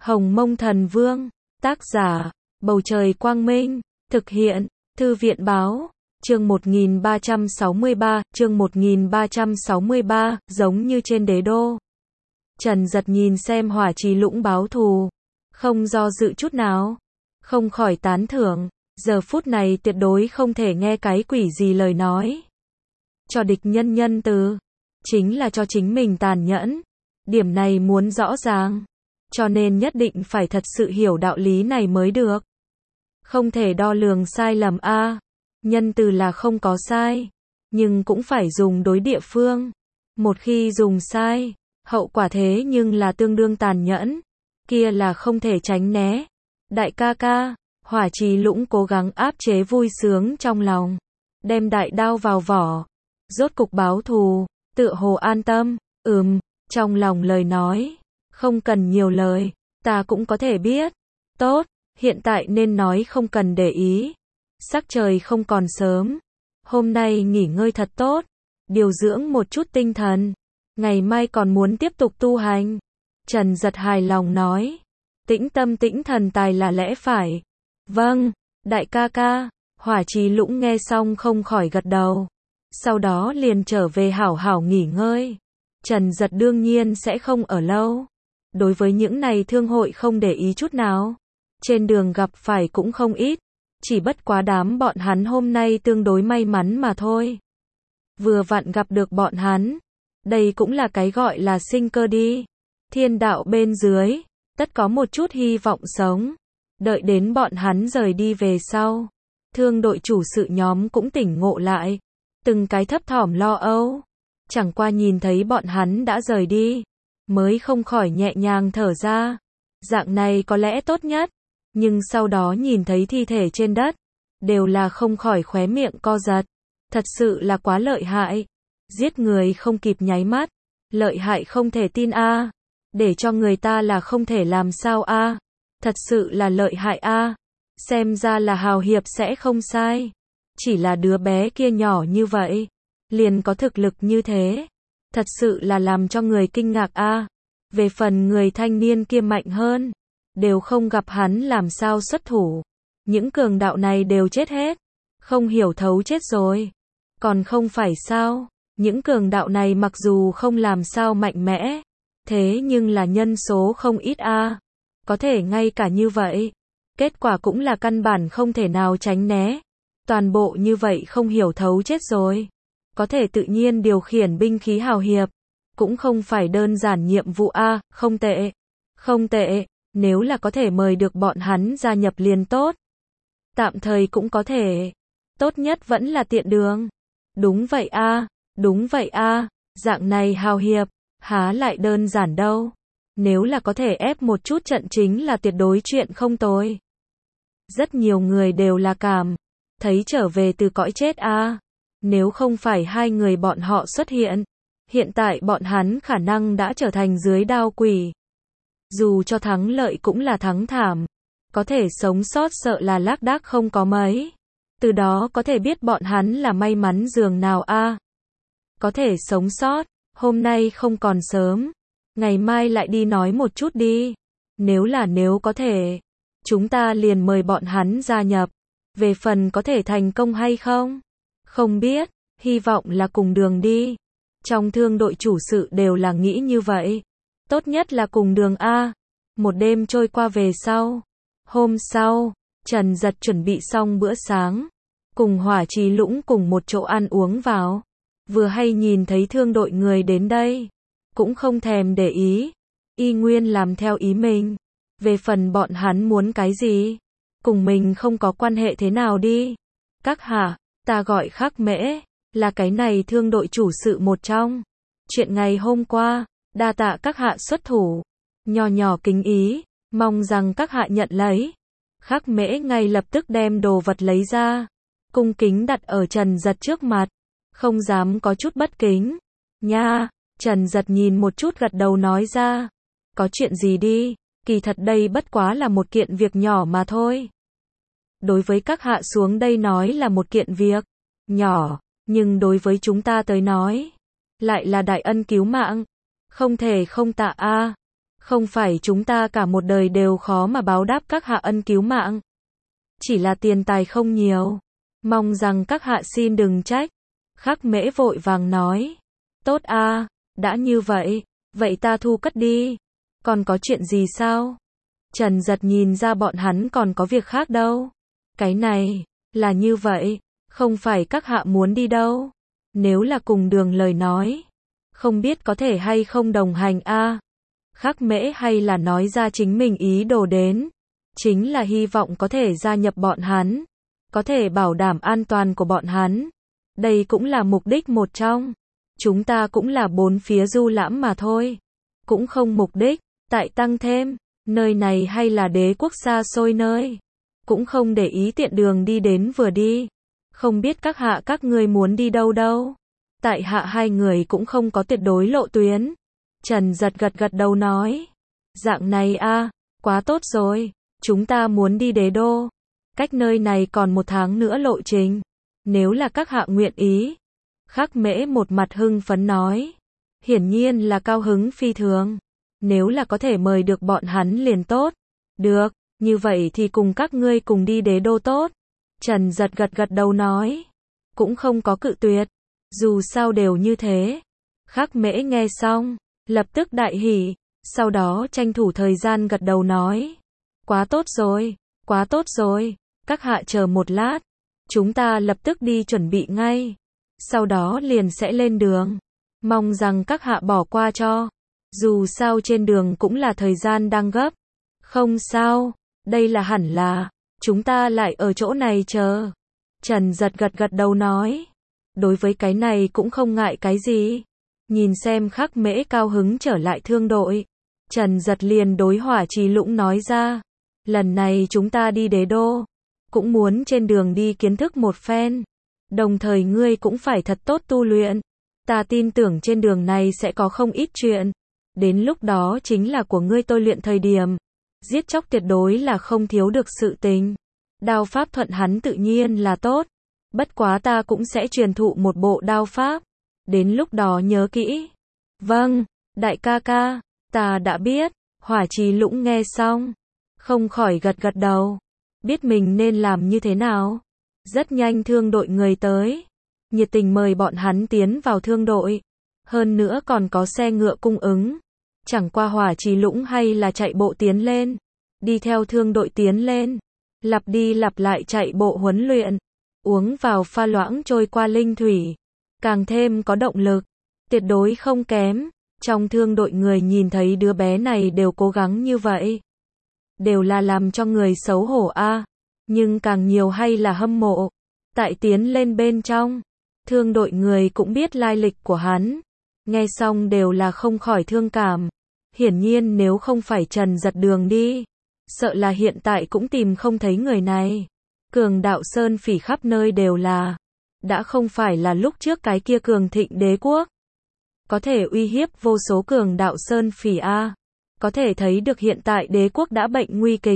Hồng Mông Thần Vương, tác giả, Bầu Trời Quang Minh, thực hiện, Thư viện Báo, chương 1363, giống như trên đế đô. Trần Giật nhìn xem Hỏa Trì Lũng báo thù, không do dự chút nào, không khỏi tán thưởng, giờ phút này tuyệt đối không thể nghe cái quỷ gì lời nói. Cho địch nhân nhân từ, chính là cho chính mình tàn nhẫn, điểm này muốn rõ ràng, cho nên nhất định phải thật sự hiểu đạo lý này mới được. Không thể đo lường sai lầm a, nhân từ là không có sai, nhưng cũng phải dùng đối địa phương. Một khi dùng sai, hậu quả thế nhưng là tương đương tàn nhẫn, kia là không thể tránh né. Đại ca ca, Hỏa Trì Lũng cố gắng áp chế vui sướng trong lòng, đem đại đao vào vỏ, rốt cục báo thù, tựa hồ an tâm, trong lòng lời nói, không cần nhiều lời, ta cũng có thể biết. Tốt, hiện tại nên nói không cần để ý. Sắc trời không còn sớm, hôm nay nghỉ ngơi thật tốt, điều dưỡng một chút tinh thần, ngày mai còn muốn tiếp tục tu hành. Trần Giật hài lòng nói, tĩnh tâm tĩnh thần tài là lẽ phải. Vâng, đại ca ca. Hỏa Trì Lũng nghe xong không khỏi gật đầu, sau đó liền trở về hảo hảo nghỉ ngơi. Trần Giật đương nhiên sẽ không ở lâu, đối với những này thương hội không để ý chút nào, trên đường gặp phải cũng không ít, chỉ bất quá đám bọn hắn hôm nay tương đối may mắn mà thôi. Vừa vặn gặp được bọn hắn, đây cũng là cái gọi là sinh cơ đi. Thiên đạo bên dưới, tất có một chút hy vọng sống. Đợi đến bọn hắn rời đi về sau, thương đội chủ sự nhóm cũng tỉnh ngộ lại, từng cái thấp thỏm lo âu. Chẳng qua nhìn thấy bọn hắn đã rời đi, mới không khỏi nhẹ nhàng thở ra. Dạng này có lẽ tốt nhất, nhưng sau đó nhìn thấy thi thể trên đất, đều là không khỏi khóe miệng co giật. Thật sự là quá lợi hại, giết người không kịp nháy mắt, lợi hại không thể tin a, để cho người ta là không thể làm sao a, thật sự là lợi hại a, xem ra là hào hiệp sẽ không sai, chỉ là đứa bé kia nhỏ như vậy, liền có thực lực như thế, thật sự là làm cho người kinh ngạc a. Về phần người thanh niên kia mạnh hơn, đều không gặp hắn làm sao xuất thủ, những cường đạo này đều chết hết, không hiểu thấu chết rồi, còn không phải sao, những cường đạo này mặc dù không làm sao mạnh mẽ, thế nhưng là nhân số không ít a, có thể ngay cả như vậy, kết quả cũng là căn bản không thể nào tránh né, toàn bộ như vậy không hiểu thấu chết rồi, có thể tự nhiên điều khiển binh khí hào hiệp, cũng không phải đơn giản nhiệm vụ a, không tệ, không tệ, nếu là có thể mời được bọn hắn gia nhập liền tốt, tạm thời cũng có thể, tốt nhất vẫn là tiện đường. Đúng vậy a, đúng vậy a, dạng này hào hiệp, há lại đơn giản đâu. Nếu là có thể ép một chút trận chính là tuyệt đối chuyện không tồi. Rất nhiều người đều là cảm thấy trở về từ cõi chết a. Nếu không phải hai người bọn họ xuất hiện, hiện tại bọn hắn khả năng đã trở thành dưới đao quỷ. Dù cho thắng lợi cũng là thắng thảm, có thể sống sót sợ là lác đác không có mấy. Từ đó có thể biết bọn hắn là may mắn giường nào a. Có thể sống sót, hôm nay không còn sớm, ngày mai lại đi nói một chút đi. Nếu có thể, chúng ta liền mời bọn hắn gia nhập. Về phần có thể thành công hay không? Không biết, hy vọng là cùng đường đi. Trong thương đội chủ sự đều là nghĩ như vậy. Tốt nhất là cùng đường a. Một đêm trôi qua về sau. Hôm sau, Trần Giật chuẩn bị xong bữa sáng, cùng Hỏa Trì Lũng cùng một chỗ ăn uống vào. Vừa hay nhìn thấy thương đội người đến đây, cũng không thèm để ý, y nguyên làm theo ý mình. Về phần bọn hắn muốn cái gì, cùng mình không có quan hệ thế nào đi. Các hạ, ta gọi Khắc Mễ, là cái này thương đội chủ sự một trong. Chuyện ngày hôm qua, đa tạ các hạ xuất thủ, nhỏ nhỏ kính ý, mong rằng các hạ nhận lấy. Khắc Mễ ngay lập tức đem đồ vật lấy ra, cung kính đặt ở Trần Giật trước mặt, không dám có chút bất kính. Nha, Trần Giật nhìn một chút gật đầu nói ra, có chuyện gì đi, kỳ thật đây bất quá là một kiện việc nhỏ mà thôi. Đối với các hạ xuống đây nói là một kiện việc nhỏ, nhưng đối với chúng ta tới nói, lại là đại ân cứu mạng, không thể không tạ a. Không phải chúng ta cả một đời đều khó mà báo đáp các hạ ân cứu mạng. Chỉ là tiền tài không nhiều. Mong rằng các hạ xin đừng trách. Khắc Mễ vội vàng nói. Tốt a, đã như vậy, vậy ta thu cất đi. Còn có chuyện gì sao? Trần Giật nhìn ra bọn hắn còn có việc khác đâu. Cái này, là như vậy, không phải các hạ muốn đi đâu. Nếu là cùng đường lời nói, không biết có thể hay không đồng hành a. Khắc Mễ hay là nói ra chính mình ý đồ đến. Chính là hy vọng có thể gia nhập bọn hắn. Có thể bảo đảm an toàn của bọn hắn. Đây cũng là mục đích một trong. Chúng ta cũng là bốn phía du lãm mà thôi. Cũng không mục đích, tại tăng thêm. Nơi này hay là đế quốc xa xôi nơi. Cũng không để ý tiện đường đi đến vừa đi. Không biết các hạ các ngươi muốn đi đâu đâu. Tại hạ hai người cũng không có tuyệt đối lộ tuyến. Trần Giật gật đầu nói. Dạng này a, quá tốt rồi. Chúng ta muốn đi đế đô. Cách nơi này còn 1 tháng nữa lộ trình. Nếu là các hạ nguyện ý. Khắc Mễ một mặt hưng phấn nói. Hiển nhiên là cao hứng phi thường. Nếu là có thể mời được bọn hắn liền tốt. Được, như vậy thì cùng các ngươi cùng đi đế đô tốt. Trần Giật gật đầu nói. Cũng không có cự tuyệt. Dù sao đều như thế. Khắc Mễ nghe xong, lập tức đại hỉ. Sau đó tranh thủ thời gian gật đầu nói. Quá tốt rồi, quá tốt rồi. Các hạ chờ một lát. Chúng ta lập tức đi chuẩn bị ngay. Sau đó liền sẽ lên đường. Mong rằng các hạ bỏ qua cho. Dù sao trên đường cũng là thời gian đang gấp. Không sao, đây là hẳn là. Chúng ta lại ở chỗ này chờ. Trần Giật gật đầu nói. Đối với cái này cũng không ngại cái gì. Nhìn xem Khắc Mễ cao hứng trở lại thương đội. Trần Giật liền đối Hỏa Trì Lũng nói ra. Lần này chúng ta đi đế đô. Cũng muốn trên đường đi kiến thức một phen. Đồng thời ngươi cũng phải thật tốt tu luyện. Ta tin tưởng trên đường này sẽ có không ít chuyện. Đến lúc đó chính là của ngươi tôi luyện thời điểm. Giết chóc tuyệt đối là không thiếu được sự tình. Đao pháp thuận hắn tự nhiên là tốt. Bất quá ta cũng sẽ truyền thụ một bộ đao pháp. Đến lúc đó nhớ kỹ. Vâng, đại ca ca, ta đã biết. Hỏa Trì Lũng nghe xong. Không khỏi gật đầu. Biết mình nên làm như thế nào. Rất nhanh thương đội người tới. Nhiệt tình mời bọn hắn tiến vào thương đội. Hơn nữa còn có xe ngựa cung ứng. Chẳng qua Hỏa Trì Lũng hay là chạy bộ tiến lên. Đi theo thương đội tiến lên. Lặp đi lặp lại chạy bộ huấn luyện. Uống vào pha loãng trôi qua linh thủy. Càng thêm có động lực. Tuyệt đối không kém. Trong thương đội người nhìn thấy đứa bé này đều cố gắng như vậy. Đều là làm cho người xấu hổ a. Nhưng càng nhiều hay là hâm mộ. Tại tiến lên bên trong. Thương đội người cũng biết lai lịch của hắn. Nghe xong đều là không khỏi thương cảm. Hiển nhiên nếu không phải Trần Giật đường đi. Sợ là hiện tại cũng tìm không thấy người này. Cường đạo sơn phỉ khắp nơi đều là. Đã không phải là lúc trước cái kia cường thịnh đế quốc. Có thể uy hiếp vô số cường đạo sơn phỉ a. Có thể thấy được hiện tại đế quốc đã bệnh nguy kịch.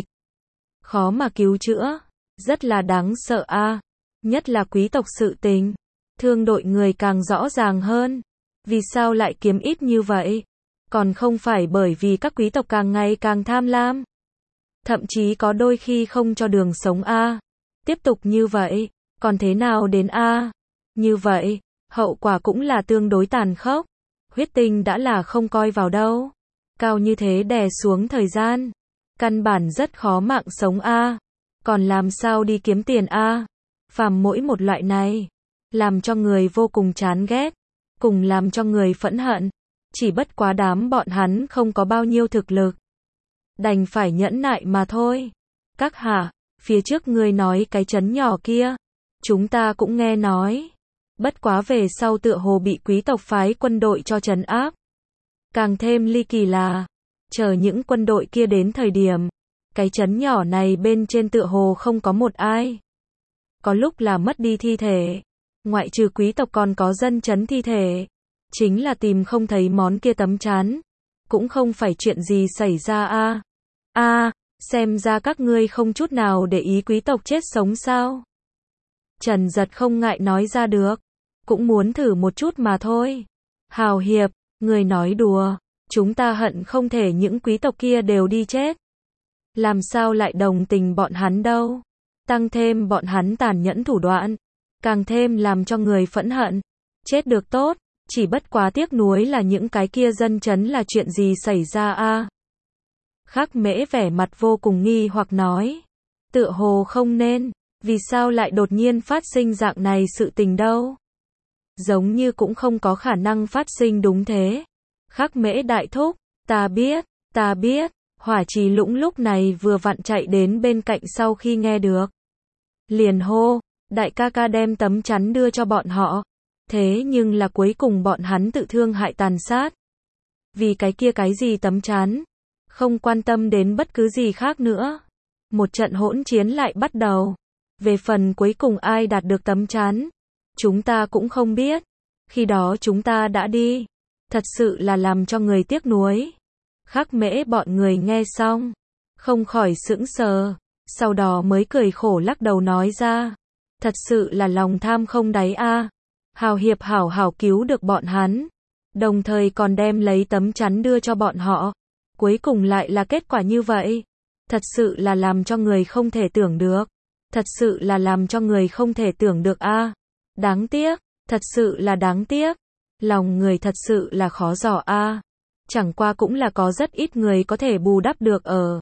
Khó mà cứu chữa. Rất là đáng sợ a. Nhất là quý tộc sự tình. Thương đội người càng rõ ràng hơn. Vì sao lại kiếm ít như vậy? Còn không phải bởi vì các quý tộc càng ngày càng tham lam. Thậm chí có đôi khi không cho đường sống a. Tiếp tục như vậy, còn thế nào đến a? Như vậy, hậu quả cũng là tương đối tàn khốc. Huyết tinh đã là không coi vào đâu. Cao như thế đè xuống thời gian. Căn bản rất khó mạng sống a. Còn làm sao đi kiếm tiền a? Phàm mỗi một loại này. Làm cho người vô cùng chán ghét. Cùng làm cho người phẫn hận. Chỉ bất quá đám bọn hắn không có bao nhiêu thực lực. Đành phải nhẫn nại mà thôi. Các hạ, phía trước ngươi nói cái trấn nhỏ kia. Chúng ta cũng nghe nói. Bất quá về sau tựa hồ bị quý tộc phái quân đội cho trấn áp. Càng thêm ly kỳ là, chờ những quân đội kia đến thời điểm, cái trấn nhỏ này bên trên tựa hồ không có một ai. Có lúc là mất đi thi thể. Ngoại trừ quý tộc còn có dân trấn thi thể. Chính là tìm không thấy món kia tấm chắn. Cũng không phải chuyện gì xảy ra a. Xem ra các ngươi không chút nào để ý quý tộc chết sống sao. Trần Giật không ngại nói ra được. Cũng muốn thử một chút mà thôi. Hào hiệp, người nói đùa. Chúng ta hận không thể những quý tộc kia đều đi chết. Làm sao lại đồng tình bọn hắn đâu. Tăng thêm bọn hắn tàn nhẫn thủ đoạn. Càng thêm làm cho người phẫn hận. Chết được tốt. Chỉ bất quá tiếc nuối là những cái kia dân chấn là chuyện gì xảy ra a? Khắc Mễ vẻ mặt vô cùng nghi hoặc nói. Tựa hồ không nên. Vì sao lại đột nhiên phát sinh dạng này sự tình đâu? Giống như cũng không có khả năng phát sinh đúng thế. Khắc Mễ đại thúc. Ta biết. Hỏa Trì Lũng lúc này vừa vặn chạy đến bên cạnh sau khi nghe được. Liền hô. Đại ca ca đem tấm chắn đưa cho bọn họ. Thế nhưng là cuối cùng bọn hắn tự thương hại tàn sát. Vì cái kia cái gì tấm chắn. Không quan tâm đến bất cứ gì khác nữa. Một trận hỗn chiến lại bắt đầu. Về phần cuối cùng ai đạt được tấm chắn. Chúng ta cũng không biết. Khi đó chúng ta đã đi. Thật sự là làm cho người tiếc nuối. Khắc Mễ bọn người nghe xong. Không khỏi sững sờ. Sau đó mới cười khổ lắc đầu nói ra. Thật sự là lòng tham không đáy a. Hào hiệp hảo hảo cứu được bọn hắn. Đồng thời còn đem lấy tấm chắn đưa cho bọn họ. Cuối cùng lại là kết quả như vậy. Thật sự là làm cho người không thể tưởng được. Thật sự là làm cho người không thể tưởng được a. Đáng tiếc. Thật sự là đáng tiếc. Lòng người thật sự là khó dò a. Chẳng qua cũng là có rất ít người có thể bù đắp được ở.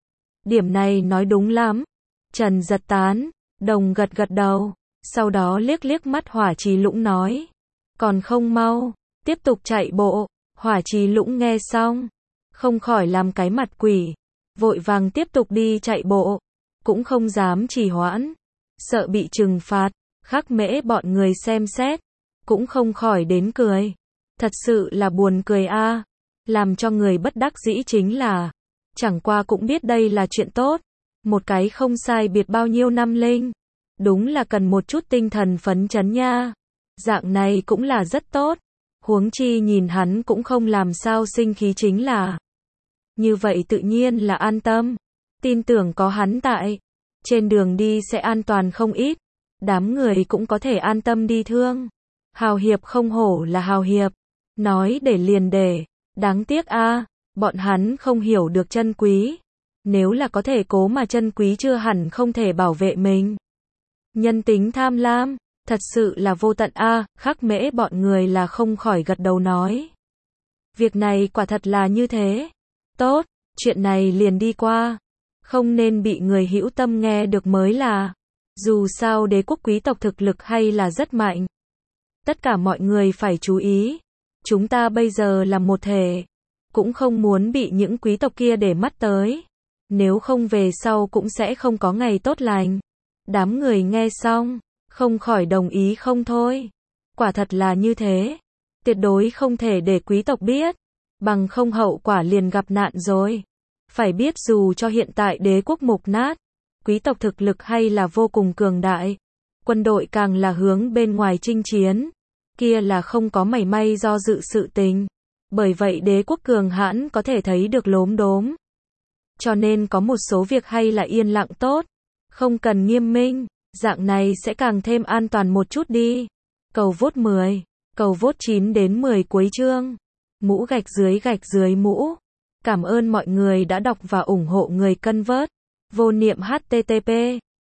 Điểm này nói đúng lắm. Trần giật tán. Đồng gật gật đầu. Sau đó liếc liếc mắt Hỏa Trì Lũng nói. Còn không mau. Tiếp tục chạy bộ. Hỏa Trì Lũng nghe xong. Không khỏi làm cái mặt quỷ. Vội vàng tiếp tục đi chạy bộ. Cũng không dám trì hoãn. Sợ bị trừng phạt. Khắc Mễ bọn người xem xét. Cũng không khỏi đến cười. Thật sự là buồn cười a. Làm cho người bất đắc dĩ chính là. Chẳng qua cũng biết đây là chuyện tốt. Một cái không sai biệt bao nhiêu năm linh. Đúng là cần một chút tinh thần phấn chấn nha. Dạng này cũng là rất tốt. Huống chi nhìn hắn cũng không làm sao sinh khí chính là. Như vậy tự nhiên là an tâm. Tin tưởng có hắn tại. Trên đường đi sẽ an toàn không ít. Đám người cũng có thể an tâm đi thương. Hào hiệp không hổ là hào hiệp. Nói để liền để. Đáng tiếc a, bọn hắn không hiểu được chân quý. Nếu là có thể cố mà chân quý chưa hẳn không thể bảo vệ mình. Nhân tính tham lam, thật sự là vô tận a. Khắc Mễ bọn người là không khỏi gật đầu nói. Việc này quả thật là như thế. Tốt, chuyện này liền đi qua. Không nên bị người hữu tâm nghe được mới là. Dù sao đế quốc quý tộc thực lực hay là rất mạnh. Tất cả mọi người phải chú ý. Chúng ta bây giờ là một thể. Cũng không muốn bị những quý tộc kia để mắt tới. Nếu không về sau cũng sẽ không có ngày tốt lành. Đám người nghe xong, không khỏi đồng ý không thôi. Quả thật là như thế. Tuyệt đối không thể để quý tộc biết. Bằng không hậu quả liền gặp nạn rồi. Phải biết dù cho hiện tại đế quốc mục nát, quý tộc thực lực hay là vô cùng cường đại. Quân đội càng là hướng bên ngoài chinh chiến. Kia là không có mảy may do dự sự tình. Bởi vậy đế quốc cường hãn có thể thấy được lốm đốm. Cho nên có một số việc hay là yên lặng tốt. Không cần nghiêm minh. Dạng này sẽ càng thêm an toàn một chút đi. Cầu vote 10. Cầu vote 9 đến 10 cuối chương. Mũ gạch dưới mũ. Cảm ơn mọi người đã đọc và ủng hộ người cân vớt. Vô niệm http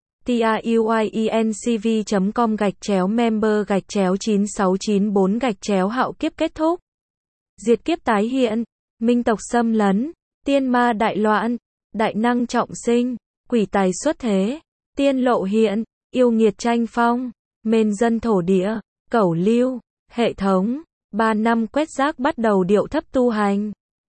truyencv.com/member/9694 hạo kiếp kết thúc. Diệt kiếp tái hiện. Minh tộc xâm lấn. Tiên ma đại loạn. Đại năng trọng sinh. Quỷ tài xuất thế. Tiên lộ hiện. Yêu nghiệt tranh phong. Mên dân thổ địa. Cẩu lưu. Hệ thống. 3 năm quét rác bắt đầu điệu thấp tu hành.